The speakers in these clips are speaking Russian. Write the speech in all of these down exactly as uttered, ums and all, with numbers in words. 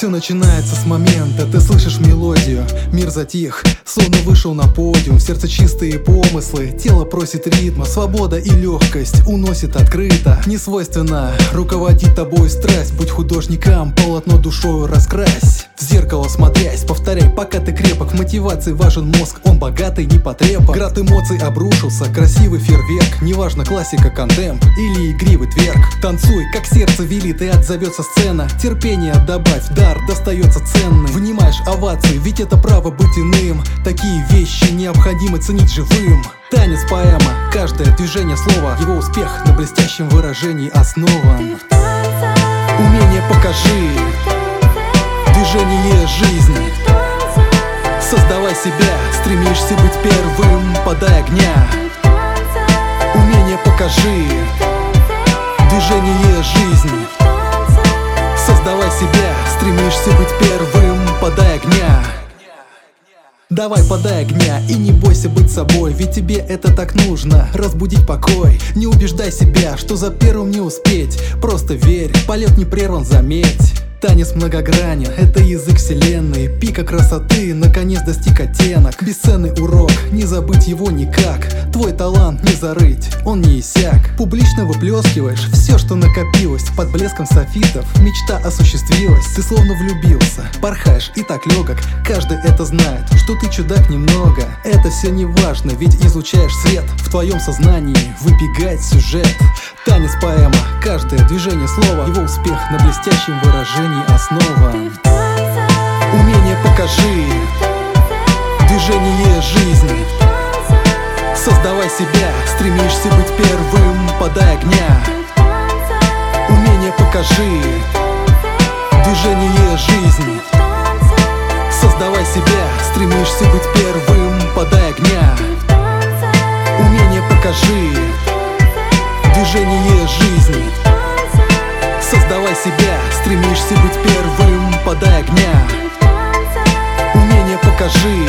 Все начинается с момента, ты слышишь мелодию. Мир затих, словно вышел на подиум. В сердце чистые помыслы, тело просит ритма. Свобода и легкость уносит открыто. Несвойственно руководит тобой страсть. Будь художником, полотно душою раскрась. В зеркало смотрясь, повторяй, пока ты крепок. В мотивации важен мозг, он богатый, непотребок. Град эмоций обрушился, красивый фейерверк. Неважно, классика, контемп или игривый тверк. Танцуй, как сердце велит, и отзовется сцена. Терпение добавь, дар достается ценный. Вынимаешь овации, ведь это право быть иным. Такие вещи необходимо ценить живым. Танец, поэма, каждое движение слова. Его успех на блестящем выражении основан. Умение покажи, движение жизни. Создавай себя, стремишься быть первым, подай огня. Умение покажи, движение жизни. Создавай себя, стремишься быть первым, подай огня. Давай, подай огня и не бойся быть собой, ведь тебе это так нужно, разбудить покой. Не убеждай себя, что за первым не успеть, просто верь, полет не прерван, заметь. Танец многогранен, это язык вселенной. Пика красоты наконец достиг оттенок. Бесценный урок, не забыть его никак. Твой талант не зарыть, он не иссяк. Публично выплескиваешь все, что накопилось. Под блеском софитов мечта осуществилась. Ты словно влюбился, порхаешь и так легок. Каждый это знает, что ты чудак немного. Это все не важно, ведь излучаешь свет. В твоем сознании выбегает сюжет. Танец, поэма, каждое движение слова. Его успех на блестящем выражении основан. Умение покажи, движение жизни. Создавай себя, стремишься быть первым, подай огня. Умение покажи, движение жизни. Создавай себя, стремишься быть первым, подай огня. Умение покажи, движение жизни. Создавай себя, стремишься быть первым, подай огня. Умение покажи,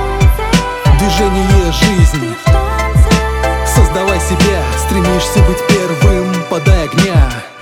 движение жизни. Создавай себя, стремишься быть первым, подай огня.